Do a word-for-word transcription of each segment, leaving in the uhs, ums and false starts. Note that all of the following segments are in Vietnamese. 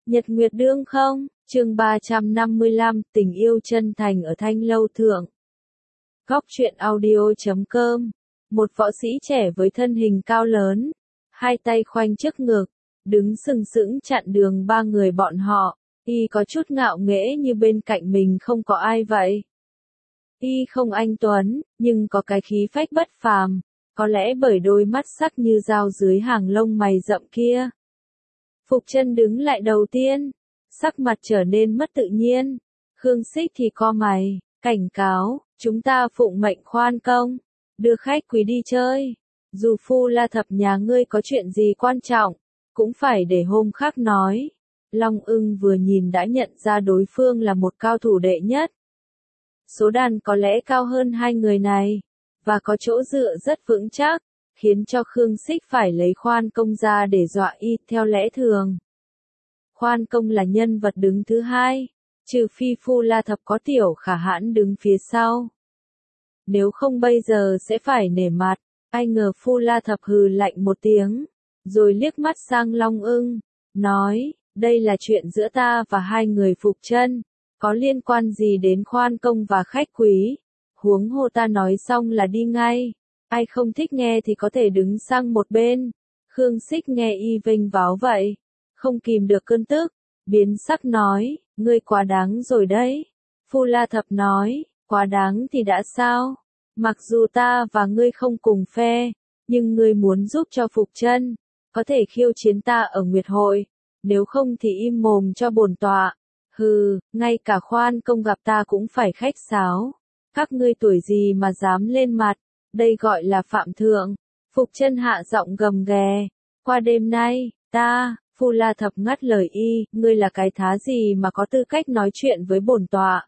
Nhật Nguyệt Đương không, chương ba trăm năm mươi lăm, tình yêu chân thành ở Thanh Lâu Thượng. Góc truyện audio chấm com. Một võ sĩ trẻ với thân hình cao lớn, hai tay khoanh trước ngực, đứng sừng sững chặn đường ba người bọn họ. Y có chút ngạo nghễ như bên cạnh mình không có ai vậy. Y không anh tuấn, nhưng có cái khí phách bất phàm, có lẽ bởi đôi mắt sắc như dao dưới hàng lông mày rậm kia. Phục Chân đứng lại đầu tiên, sắc mặt trở nên mất tự nhiên. Khương Xích thì co mày, cảnh cáo, chúng ta phụng mệnh khoan công, đưa khách quý đi chơi. Dù Phu La Thập nhà ngươi có chuyện gì quan trọng, cũng phải để hôm khác nói. Long Ưng vừa nhìn đã nhận ra đối phương là một cao thủ đệ nhất. Số đàn có lẽ cao hơn hai người này, và có chỗ dựa rất vững chắc, khiến cho Khương Xích phải lấy khoan công ra để dọa y theo lẽ thường. Khoan công là nhân vật đứng thứ hai, trừ phi Phu La Thập có Tiểu Khả Hãn đứng phía sau. Nếu không bây giờ sẽ phải nể mặt. Ai ngờ Phu La Thập hừ lạnh một tiếng, rồi liếc mắt sang Long Ưng, nói, đây là chuyện giữa ta và hai người Phục Chân, có liên quan gì đến khoan công và khách quý, huống hồ ta nói xong là đi ngay, ai không thích nghe thì có thể đứng sang một bên. Khương Xích nghe y vênh váo vậy, không kìm được cơn tức, biến sắc nói, ngươi quá đáng rồi đấy. Phu La Thập nói, quá đáng thì đã sao? Mặc dù ta và ngươi không cùng phe, nhưng ngươi muốn giúp cho Phục Chân, có thể khiêu chiến ta ở Nguyệt Hội, nếu không thì im mồm cho bổn tọa. Hừ, ngay cả khoan công gặp ta cũng phải khách sáo. Các ngươi tuổi gì mà dám lên mặt, đây gọi là phạm thượng. Phục Chân hạ giọng gầm ghè, qua đêm nay, ta, Phu La Thập ngắt lời y, ngươi là cái thá gì mà có tư cách nói chuyện với bổn tọa.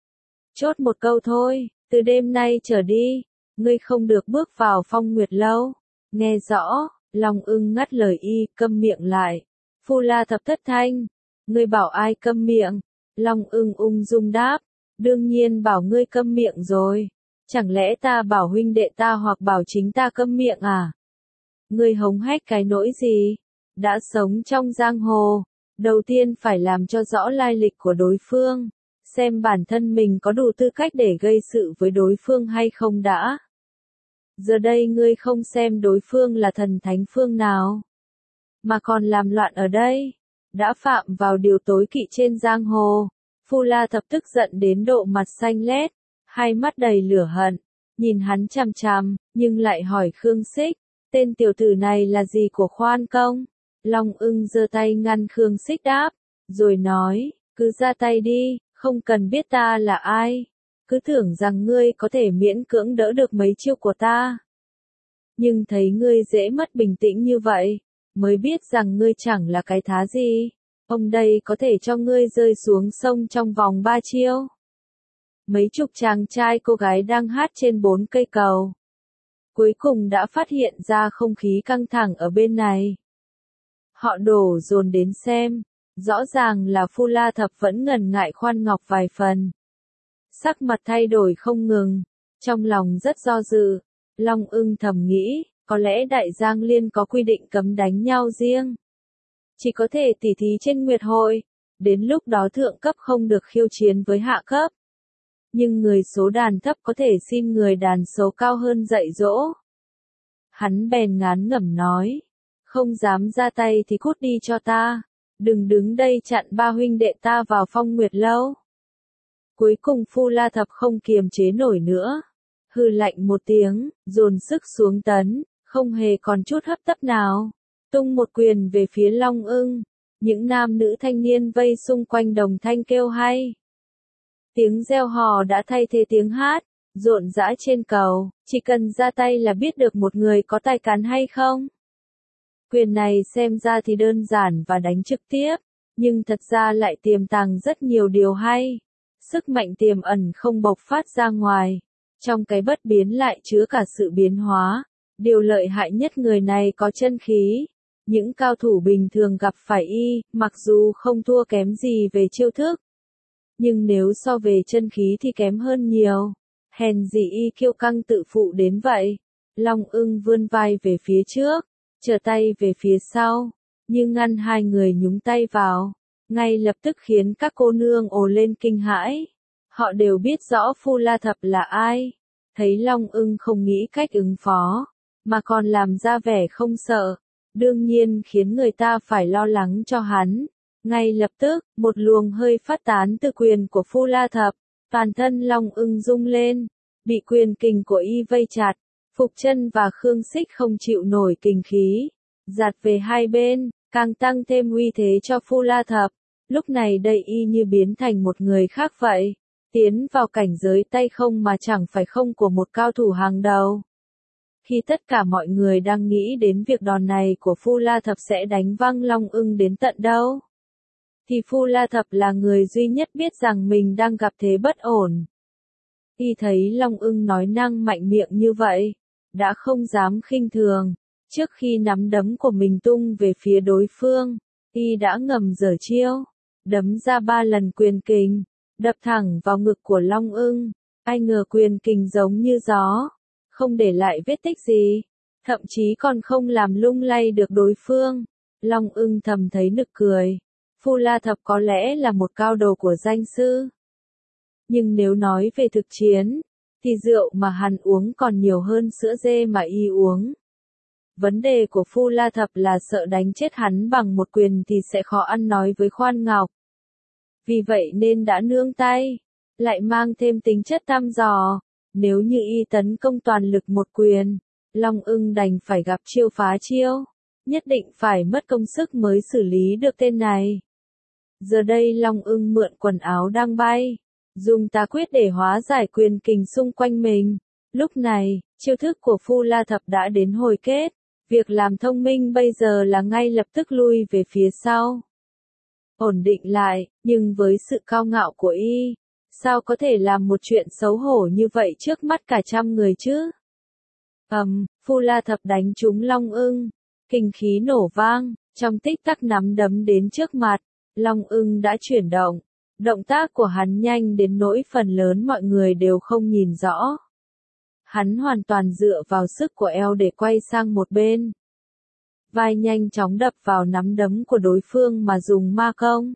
Chốt một câu thôi, từ đêm nay trở đi, ngươi không được bước vào Phong Nguyệt Lâu. Nghe rõ, Long Ưng ngắt lời y, câm miệng lại. Phu La Thập thất thanh, ngươi bảo ai câm miệng? Long Ưng ung dung đáp, đương nhiên bảo ngươi câm miệng rồi. Chẳng lẽ ta bảo huynh đệ ta hoặc bảo chính ta câm miệng à? Ngươi hống hách cái nỗi gì? Đã sống trong giang hồ, đầu tiên phải làm cho rõ lai lịch của đối phương, xem bản thân mình có đủ tư cách để gây sự với đối phương hay không đã. Giờ đây ngươi không xem đối phương là thần thánh phương nào, mà còn làm loạn ở đây, đã phạm vào điều tối kỵ trên giang hồ. Phu La Thập tức giận đến độ mặt xanh lét, hai mắt đầy lửa hận, nhìn hắn chằm chằm, nhưng lại hỏi Khương Xích, tên tiểu tử này là gì của khoan công? Long Ưng giơ tay ngăn Khương Xích đáp, rồi nói, cứ ra tay đi, không cần biết ta là ai, cứ tưởng rằng ngươi có thể miễn cưỡng đỡ được mấy chiêu của ta. Nhưng thấy ngươi dễ mất bình tĩnh như vậy, mới biết rằng ngươi chẳng là cái thá gì. Ông đây có thể cho ngươi rơi xuống sông trong vòng ba chiêu. Mấy chục chàng trai cô gái đang hát trên bốn cây cầu, cuối cùng đã phát hiện ra không khí căng thẳng ở bên này. Họ đổ dồn đến xem, rõ ràng là Phu La Thập vẫn ngần ngại khoan ngọc vài phần. Sắc mặt thay đổi không ngừng, trong lòng rất do dự. Long Ưng thầm nghĩ, có lẽ Đại Giang Liên có quy định cấm đánh nhau riêng, chỉ có thể tỉ thí trên Nguyệt Hội, đến lúc đó thượng cấp không được khiêu chiến với hạ cấp. Nhưng người số đàn thấp có thể xin người đàn số cao hơn dạy dỗ. Hắn bèn ngán ngẩm nói, không dám ra tay thì cút đi cho ta, đừng đứng đây chặn ba huynh đệ ta vào Phong Nguyệt Lâu. Cuối cùng Phu La Thập không kiềm chế nổi nữa, hừ lạnh một tiếng, dồn sức xuống tấn, không hề còn chút hấp tấp nào, tung một quyền về phía Long Ưng. Những nam nữ thanh niên vây xung quanh đồng thanh kêu hay. Tiếng reo hò đã thay thế tiếng hát, rộn rã trên cầu, chỉ cần ra tay là biết được một người có tài cán hay không. Quyền này xem ra thì đơn giản và đánh trực tiếp, nhưng thật ra lại tiềm tàng rất nhiều điều hay. Sức mạnh tiềm ẩn không bộc phát ra ngoài, trong cái bất biến lại chứa cả sự biến hóa. Điều lợi hại nhất người này có chân khí. Những cao thủ bình thường gặp phải y, mặc dù không thua kém gì về chiêu thức, nhưng nếu so về chân khí thì kém hơn nhiều. Hèn gì y kiêu căng tự phụ đến vậy. Long Ưng vươn vai về phía trước, trở tay về phía sau, như ngăn hai người nhúng tay vào. ngay lập tức khiến các cô nương ồ lên kinh hãi. Họ đều biết rõ Phu La Thập là ai. Thấy Long Ưng không nghĩ cách ứng phó, mà còn làm ra vẻ không sợ, đương nhiên khiến người ta phải lo lắng cho hắn. Ngay lập tức, một luồng hơi phát tán từ quyền của Phu La Thập, toàn thân Long Ưng rung lên, bị quyền kình của y vây chặt. Phục Chân và Khương Xích không chịu nổi kình khí, giạt về hai bên, càng tăng thêm uy thế cho Phu La Thập. Lúc này đây y như biến thành một người khác vậy, tiến vào cảnh giới tay không mà chẳng phải không của một cao thủ hàng đầu. Khi tất cả mọi người đang nghĩ đến việc đòn này của Phu La Thập sẽ đánh văng Long Ưng đến tận đâu, thì Phu La Thập là người duy nhất biết rằng mình đang gặp thế bất ổn. Y thấy Long Ưng nói năng mạnh miệng như vậy, đã không dám khinh thường. Trước khi nắm đấm của mình tung về phía đối phương, y đã ngầm giở chiêu, đấm ra ba lần quyền kình, đập thẳng vào ngực của Long Ưng. Ai ngờ quyền kình giống như gió, không để lại vết tích gì, thậm chí còn không làm lung lay được đối phương. Long Ưng thầm thấy nực cười. Phu La Thập có lẽ là một cao đồ của danh sư, nhưng nếu nói về thực chiến, thì rượu mà hắn uống còn nhiều hơn sữa dê mà y uống. Vấn đề của Phu La Thập là sợ đánh chết hắn bằng một quyền thì sẽ khó ăn nói với Khoan Ngọc. Vì vậy nên đã nương tay, lại mang thêm tính chất thăm dò. Nếu như y tấn công toàn lực một quyền, Long Ưng đành phải gặp chiêu phá chiêu, nhất định phải mất công sức mới xử lý được tên này. Giờ đây Long Ưng mượn quần áo đang bay, dùng tà quyết để hóa giải quyền kình xung quanh mình. Lúc này, chiêu thức của Phu La Thập đã đến hồi kết. Việc làm thông minh bây giờ là ngay lập tức lui về phía sau, ổn định lại. Nhưng với sự cao ngạo của y, sao có thể làm một chuyện xấu hổ như vậy trước mắt cả trăm người chứ? ầm, um, Phu La Thập đánh trúng Long Ưng, kình khí nổ vang, trong tích tắc nắm đấm đến trước mặt, Long Ưng đã chuyển động. Động tác của hắn nhanh đến nỗi phần lớn mọi người đều không nhìn rõ. Hắn hoàn toàn dựa vào sức của eo để quay sang một bên. Vai nhanh chóng đập vào nắm đấm của đối phương mà dùng ma công.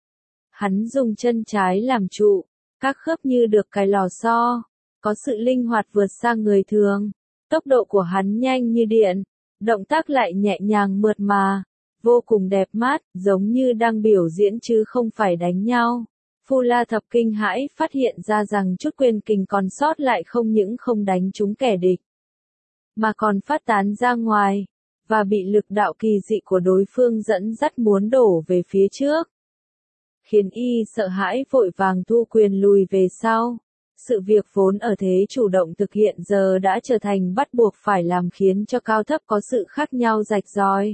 Hắn dùng chân trái làm trụ, các khớp như được cài lò xo, có sự linh hoạt vượt xa người thường. Tốc độ của hắn nhanh như điện, động tác lại nhẹ nhàng mượt mà, vô cùng đẹp mắt, giống như đang biểu diễn chứ không phải đánh nhau. Phu La Thập kinh hãi phát hiện ra rằng chút quyền kình còn sót lại không những không đánh trúng kẻ địch, mà còn phát tán ra ngoài, và bị lực đạo kỳ dị của đối phương dẫn dắt muốn đổ về phía trước, khiến y sợ hãi vội vàng thu quyền lùi về sau. Sự việc vốn ở thế chủ động thực hiện giờ đã trở thành bắt buộc phải làm, khiến cho cao thấp có sự khác nhau rạch ròi.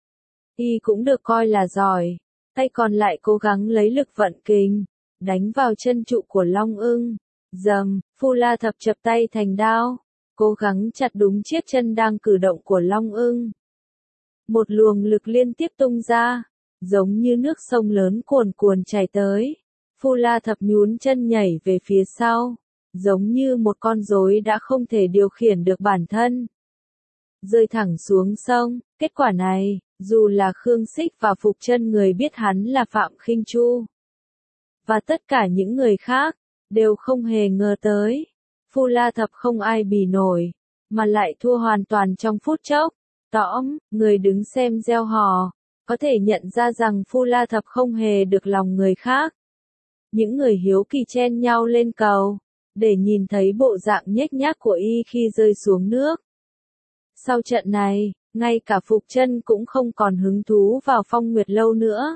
Y cũng được coi là giỏi, tay còn lại cố gắng lấy lực vận kình, đánh vào chân trụ của Long Ưng. Dầm, Phu La Thập chập tay thành đao, cố gắng chặt đúng chiếc chân đang cử động của Long Ưng. Một luồng lực liên tiếp tung ra, giống như nước sông lớn cuồn cuộn chảy tới. Phu La Thập nhún chân nhảy về phía sau, giống như một con rối đã không thể điều khiển được bản thân, rơi thẳng xuống sông. Kết quả này, dù là Khương Xích và Phục Chân người biết hắn là Phạm Khinh Chu, và tất cả những người khác, đều không hề ngờ tới. Phu La Thập không ai bì nổi, mà lại thua hoàn toàn trong phút chốc. Tõm, người đứng xem reo hò, có thể nhận ra rằng Phu La Thập không hề được lòng người khác. Những người hiếu kỳ chen nhau lên cầu, để nhìn thấy bộ dạng nhếch nhác của y khi rơi xuống nước. Sau trận này, ngay cả Phục Chân cũng không còn hứng thú vào Phong Nguyệt Lâu nữa,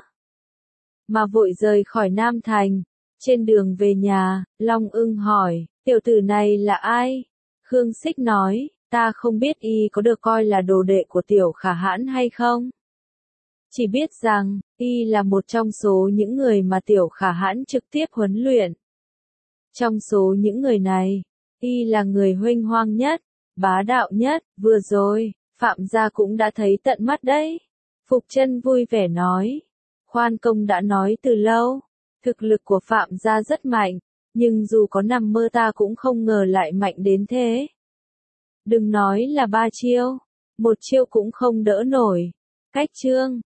mà vội rời khỏi Nam Thành. Trên đường về nhà, Long Ưng hỏi, tiểu tử này là ai? Khương Xích nói, ta không biết y có được coi là đồ đệ của Tiểu Khả Hãn hay không. Chỉ biết rằng, y là một trong số những người mà Tiểu Khả Hãn trực tiếp huấn luyện. Trong số những người này, y là người huênh hoang nhất, bá đạo nhất. Vừa rồi, Phạm gia cũng đã thấy tận mắt đấy. Phục Chân vui vẻ nói, Khoan công đã nói từ lâu, thực lực của Phạm gia rất mạnh, nhưng dù có nằm mơ ta cũng không ngờ lại mạnh đến thế. Đừng nói là ba chiêu, một chiêu cũng không đỡ nổi. Cách chương